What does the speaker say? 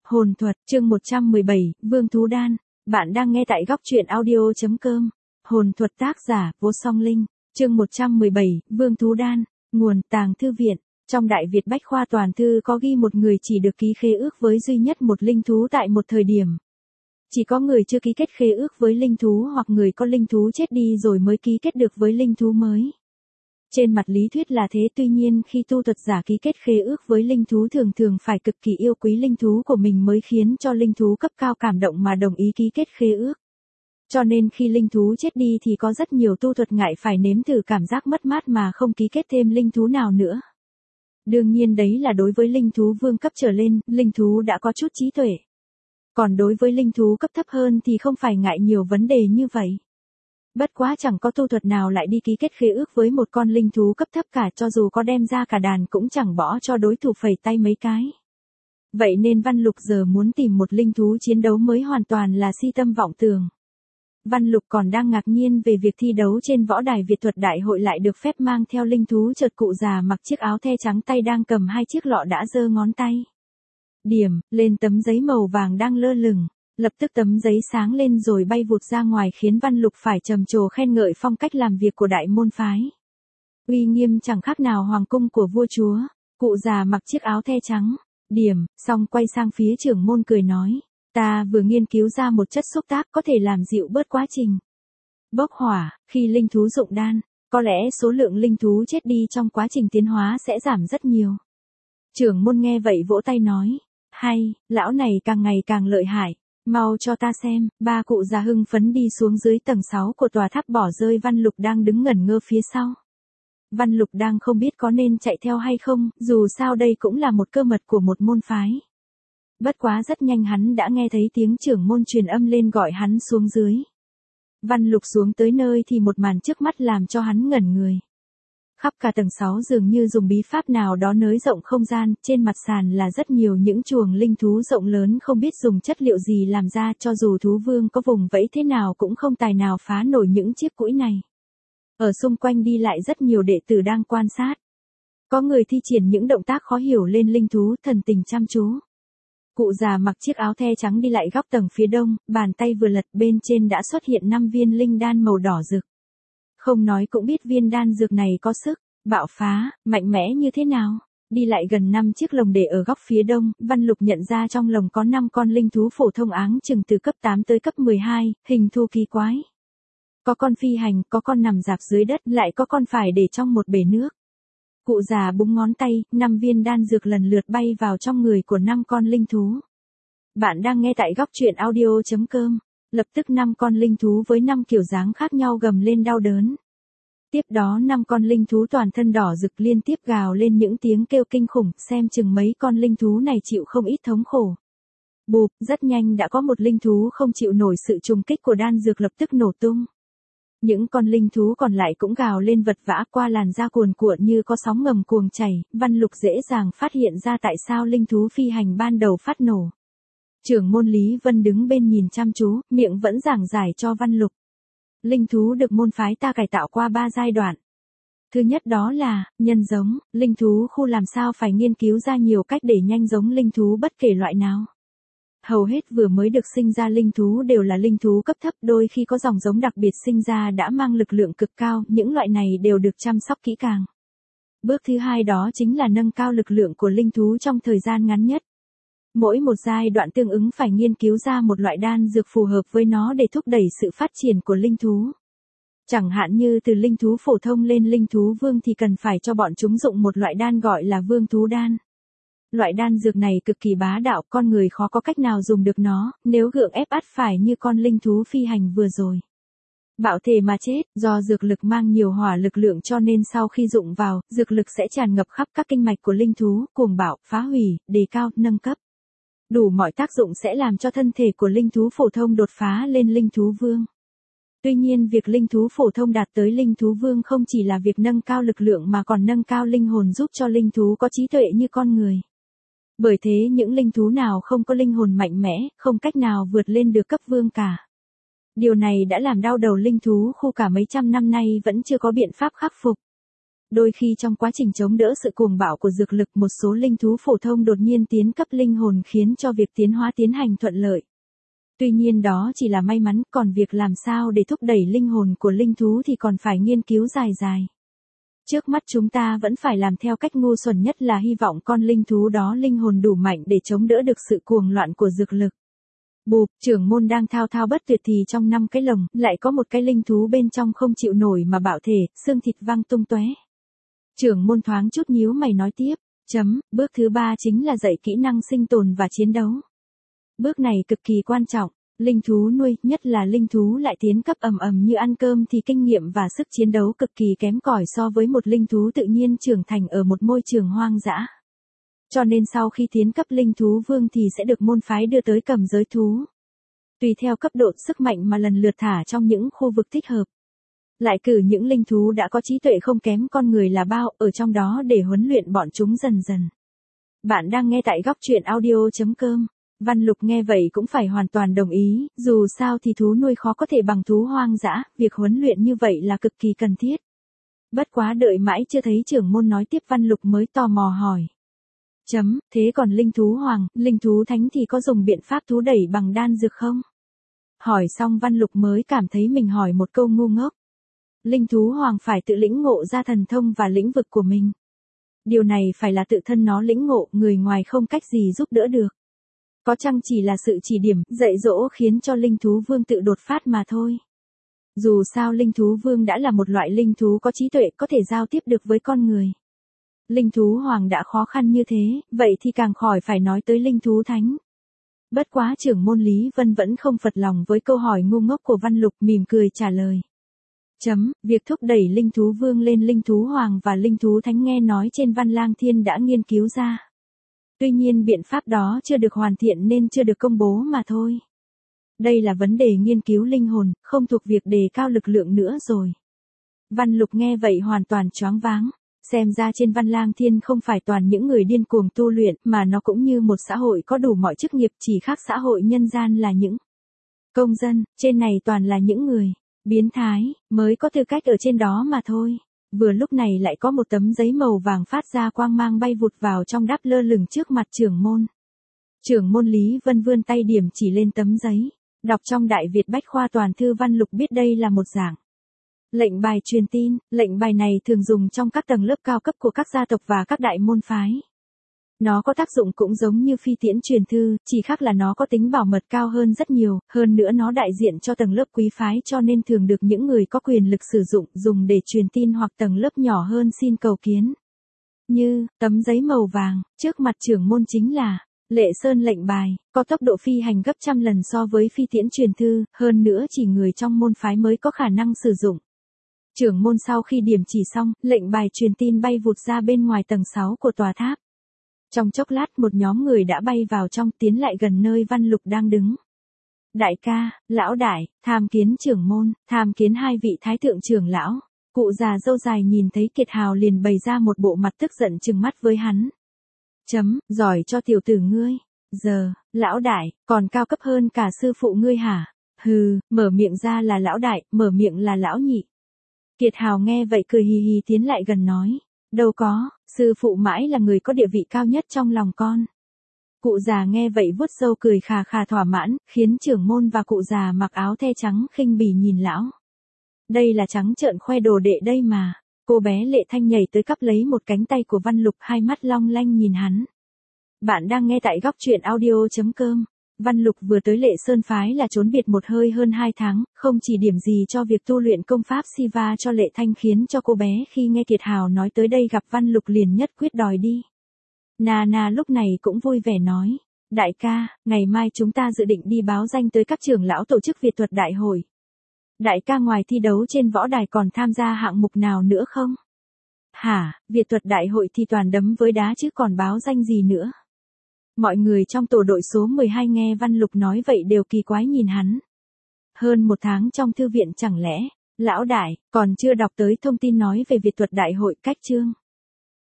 Hồn thuật, chương 117, Vương Thú Đan. Bạn đang nghe tại góc truyện audio.com. Hồn thuật tác giả, Vô Song Linh. Chương 117, Vương Thú Đan. Nguồn, Tàng Thư Viện. Trong Đại Việt Bách Khoa Toàn Thư có ghi một người chỉ được ký khế ước với duy nhất một linh thú tại một thời điểm. Chỉ có người chưa ký kết khế ước với linh thú hoặc người có linh thú chết đi rồi mới ký kết được với linh thú mới. Trên mặt lý thuyết là thế, tuy nhiên khi tu thuật giả ký kết khế ước với linh thú thường phải cực kỳ yêu quý linh thú của mình mới khiến cho linh thú cấp cao cảm động mà đồng ý ký kết khế ước. Cho nên khi linh thú chết đi thì có rất nhiều tu thuật ngại phải nếm thử cảm giác mất mát mà không ký kết thêm linh thú nào nữa. Đương nhiên đấy là đối với linh thú vương cấp trở lên, linh thú đã có chút trí tuệ. Còn đối với linh thú cấp thấp hơn thì không phải ngại nhiều vấn đề như vậy. Bất quá chẳng có tu thuật nào lại đi ký kết khế ước với một con linh thú cấp thấp cả, cho dù có đem ra cả đàn cũng chẳng bỏ cho đối thủ phẩy tay mấy cái. Vậy nên Văn Lục giờ muốn tìm một linh thú chiến đấu mới hoàn toàn là si tâm vọng tưởng. Văn Lục còn đang ngạc nhiên về việc thi đấu trên võ đài Việt thuật đại hội lại được phép mang theo linh thú, chợt cụ già mặc chiếc áo the trắng tay đang cầm hai chiếc lọ đã giơ ngón tay điểm lên tấm giấy màu vàng đang lơ lửng. Lập tức tấm giấy sáng lên rồi bay vụt ra ngoài khiến Văn Lục phải trầm trồ khen ngợi phong cách làm việc của đại môn phái. Uy nghiêm chẳng khác nào hoàng cung của vua chúa. Cụ già mặc chiếc áo the trắng, điểm, xong quay sang phía trưởng môn cười nói. Ta vừa nghiên cứu ra một chất xúc tác có thể làm dịu bớt quá trình bốc hỏa, khi linh thú dụng đan, có lẽ số lượng linh thú chết đi trong quá trình tiến hóa sẽ giảm rất nhiều. Trưởng môn nghe vậy vỗ tay nói. Hay, lão này càng ngày càng lợi hại. Mau cho ta xem. Ba cụ già hưng phấn đi xuống dưới tầng 6 của tòa tháp, bỏ rơi Văn Lục đang đứng ngẩn ngơ phía sau. Văn Lục đang không biết có nên chạy theo hay không, dù sao đây cũng là một cơ mật của một môn phái. Bất quá rất nhanh hắn đã nghe thấy tiếng trưởng môn truyền âm lên gọi hắn xuống dưới. Văn Lục xuống tới nơi thì một màn trước mắt làm cho hắn ngẩn người. Khắp cả tầng 6 dường như dùng bí pháp nào đó nới rộng không gian, trên mặt sàn là rất nhiều những chuồng linh thú rộng lớn không biết dùng chất liệu gì làm ra, cho dù thú vương có vùng vẫy thế nào cũng không tài nào phá nổi những chiếc cũi này. Ở xung quanh đi lại rất nhiều đệ tử đang quan sát. Có người thi triển những động tác khó hiểu lên linh thú, thần tình chăm chú. Cụ già mặc chiếc áo the trắng đi lại góc tầng phía đông, bàn tay vừa lật bên trên đã xuất hiện 5 viên linh đan màu đỏ rực. Không nói cũng biết viên đan dược này có sức bạo phá, mạnh mẽ như thế nào. Đi lại gần 5 chiếc lồng để ở góc phía đông, Văn Lục nhận ra trong lồng có 5 con linh thú phổ thông áng chừng từ cấp 8 tới cấp 12, hình thù kỳ quái. Có con phi hành, có con nằm rạp dưới đất, lại có con phải để trong một bể nước. Cụ già búng ngón tay, 5 viên đan dược lần lượt bay vào trong người của 5 con linh thú. Bạn đang nghe tại góc truyện audio.com. Lập tức 5 con linh thú với 5 kiểu dáng khác nhau gầm lên đau đớn. Tiếp đó 5 con linh thú toàn thân đỏ rực liên tiếp gào lên những tiếng kêu kinh khủng, xem chừng mấy con linh thú này chịu không ít thống khổ. Bụp, rất nhanh đã có một linh thú không chịu nổi sự trùng kích của đan dược lập tức nổ tung. Những con linh thú còn lại cũng gào lên vật vã, qua làn da cuồn cuộn như có sóng ngầm cuồng chảy. Văn Lục dễ dàng phát hiện ra tại sao linh thú phi hành ban đầu phát nổ. Trưởng môn Lý Vân đứng bên nhìn chăm chú, miệng vẫn giảng giải cho Văn Lục. Linh thú được môn phái ta cải tạo qua 3 giai đoạn. Thứ nhất đó là nhân giống. Linh thú khu làm sao phải nghiên cứu ra nhiều cách để nhanh giống linh thú bất kể loại nào. Hầu hết vừa mới được sinh ra linh thú đều là linh thú cấp thấp, đôi khi có dòng giống đặc biệt sinh ra đã mang lực lượng cực cao, những loại này đều được chăm sóc kỹ càng. Bước thứ hai đó chính là nâng cao lực lượng của linh thú trong thời gian ngắn nhất. Mỗi một giai đoạn tương ứng phải nghiên cứu ra một loại đan dược phù hợp với nó để thúc đẩy sự phát triển của linh thú. Chẳng hạn như từ linh thú phổ thông lên linh thú vương thì cần phải cho bọn chúng dụng một loại đan gọi là vương thú đan. Loại đan dược này cực kỳ bá đạo, con người khó có cách nào dùng được nó, nếu gượng ép ắt phải như con linh thú phi hành vừa rồi. Bạo thể mà chết, do dược lực mang nhiều hỏa lực lượng cho nên sau khi dụng vào, dược lực sẽ tràn ngập khắp các kinh mạch của linh thú, cuồng bạo, phá hủy, đề cao, nâng cấp. Đủ mọi tác dụng sẽ làm cho thân thể của linh thú phổ thông đột phá lên linh thú vương. Tuy nhiên việc linh thú phổ thông đạt tới linh thú vương không chỉ là việc nâng cao lực lượng mà còn nâng cao linh hồn, giúp cho linh thú có trí tuệ như con người. Bởi thế những linh thú nào không có linh hồn mạnh mẽ, không cách nào vượt lên được cấp vương cả. Điều này đã làm đau đầu linh thú khu cả mấy trăm năm nay vẫn chưa có biện pháp khắc phục. Đôi khi trong quá trình chống đỡ sự cuồng bạo của dược lực, một số linh thú phổ thông đột nhiên tiến cấp linh hồn khiến cho việc tiến hóa tiến hành thuận lợi. Tuy nhiên đó chỉ là may mắn, còn việc làm sao để thúc đẩy linh hồn của linh thú thì còn phải nghiên cứu dài dài. Trước mắt chúng ta vẫn phải làm theo cách ngu xuẩn nhất là hy vọng con linh thú đó linh hồn đủ mạnh để chống đỡ được sự cuồng loạn của dược lực. Bụp, trưởng môn đang thao thao bất tuyệt thì trong 5 cái lồng, lại có một cái linh thú bên trong không chịu nổi mà bạo thể, xương thịt văng tung tóe. Trưởng môn thoáng chút nhíu mày nói tiếp, bước thứ 3 chính là dạy kỹ năng sinh tồn và chiến đấu. Bước này cực kỳ quan trọng, linh thú nuôi, nhất là linh thú lại tiến cấp ầm ầm như ăn cơm thì kinh nghiệm và sức chiến đấu cực kỳ kém cỏi so với một linh thú tự nhiên trưởng thành ở một môi trường hoang dã. Cho nên sau khi tiến cấp linh thú vương thì sẽ được môn phái đưa tới cầm giới thú. Tùy theo cấp độ sức mạnh mà lần lượt thả trong những khu vực thích hợp. Lại cử những linh thú đã có trí tuệ không kém con người là bao ở trong đó để huấn luyện bọn chúng dần dần. Bạn đang nghe tại góc truyện audio.com. Văn Lục nghe vậy cũng phải hoàn toàn đồng ý, dù sao thì thú nuôi khó có thể bằng thú hoang dã, việc huấn luyện như vậy là cực kỳ cần thiết. Bất quá đợi mãi chưa thấy trưởng môn nói tiếp, Văn Lục mới tò mò hỏi. Thế còn linh thú hoàng, linh thú thánh thì có dùng biện pháp thú đẩy bằng đan dược không? Hỏi xong Văn Lục mới cảm thấy mình hỏi một câu ngu ngốc. Linh thú hoàng phải tự lĩnh ngộ ra thần thông và lĩnh vực của mình. Điều này phải là tự thân nó lĩnh ngộ, người ngoài không cách gì giúp đỡ được. Có chăng chỉ là sự chỉ điểm, dạy dỗ khiến cho linh thú vương tự đột phát mà thôi. Dù sao linh thú vương đã là một loại linh thú có trí tuệ, có thể giao tiếp được với con người. Linh thú hoàng đã khó khăn như thế, vậy thì càng khỏi phải nói tới linh thú thánh. Bất quá trưởng môn Lý Vân vẫn không phật lòng với câu hỏi ngu ngốc của Văn Lục, mỉm cười trả lời. Việc thúc đẩy linh thú vương lên linh thú hoàng và linh thú thánh nghe nói trên Văn Lang Thiên đã nghiên cứu ra. Tuy nhiên biện pháp đó chưa được hoàn thiện nên chưa được công bố mà thôi. Đây là vấn đề nghiên cứu linh hồn, không thuộc việc đề cao lực lượng nữa rồi. Văn Lục nghe vậy hoàn toàn choáng váng. Xem ra trên Văn Lang Thiên không phải toàn những người điên cuồng tu luyện, mà nó cũng như một xã hội có đủ mọi chức nghiệp, chỉ khác xã hội nhân gian là những công dân, trên này toàn là những người biến thái, mới có tư cách ở trên đó mà thôi. Vừa lúc này lại có một tấm giấy màu vàng phát ra quang mang bay vụt vào trong, đáp lơ lửng trước mặt trưởng môn. Trưởng môn Lý Vân vươn tay điểm chỉ lên tấm giấy, đọc trong Đại Việt Bách Khoa Toàn Thư. Văn Lục biết đây là một dạng lệnh bài truyền tin. Lệnh bài này thường dùng trong các tầng lớp cao cấp của các gia tộc và các đại môn phái. Nó có tác dụng cũng giống như phi tiễn truyền thư, chỉ khác là nó có tính bảo mật cao hơn rất nhiều, hơn nữa nó đại diện cho tầng lớp quý phái, cho nên thường được những người có quyền lực sử dụng, dùng để truyền tin hoặc tầng lớp nhỏ hơn xin cầu kiến. Như, tấm giấy màu vàng, trước mặt trưởng môn chính là Lệ Sơn lệnh bài, có tốc độ phi hành gấp trăm lần so với phi tiễn truyền thư, hơn nữa chỉ người trong môn phái mới có khả năng sử dụng. Trưởng môn sau khi điểm chỉ xong, lệnh bài truyền tin bay vụt ra bên ngoài tầng 6 của tòa tháp. Trong chốc lát một nhóm người đã bay vào trong, tiến lại gần nơi Văn Lục đang đứng. Đại ca, lão đại, tham kiến trưởng môn, tham kiến hai vị thái thượng trưởng lão. Cụ già râu dài nhìn thấy Kiệt Hào liền bày ra một bộ mặt tức giận trừng mắt với hắn. Giỏi cho tiểu tử ngươi. Giờ, lão đại, còn cao cấp hơn cả sư phụ ngươi hả? Hừ, mở miệng ra là lão đại, mở miệng là lão nhị. Kiệt Hào nghe vậy cười hì hì tiến lại gần nói. Đâu có, sư phụ mãi là người có địa vị cao nhất trong lòng con. Cụ già nghe vậy vuốt râu cười khà khà thỏa mãn, khiến trưởng môn và cụ già mặc áo the trắng khinh bỉ nhìn lão. Đây là trắng trợn khoe đồ đệ đây mà. Cô bé Lệ Thanh nhảy tới cắp lấy một cánh tay của Văn Lục, hai mắt long lanh nhìn hắn. Bạn đang nghe tại góc truyện audio.com. Văn Lục vừa tới Lệ Sơn phái là trốn biệt một hơi hơn 2 tháng, không chỉ điểm gì cho việc tu luyện công pháp Siva cho Lệ Thanh, khiến cho cô bé khi nghe Kiệt Hào nói tới đây gặp Văn Lục liền nhất quyết đòi đi. Nana lúc này cũng vui vẻ nói, đại ca, ngày mai chúng ta dự định đi báo danh tới các trưởng lão tổ chức Việt thuật đại hội. Đại ca ngoài thi đấu trên võ đài còn tham gia hạng mục nào nữa không? Hả, Việt thuật đại hội thì toàn đấm với đá chứ còn báo danh gì nữa? Mọi người trong tổ đội số 12 nghe Văn Lục nói vậy đều kỳ quái nhìn hắn. Hơn 1 tháng trong thư viện chẳng lẽ, lão đại, còn chưa đọc tới thông tin nói về Việt thuật đại hội cách chương.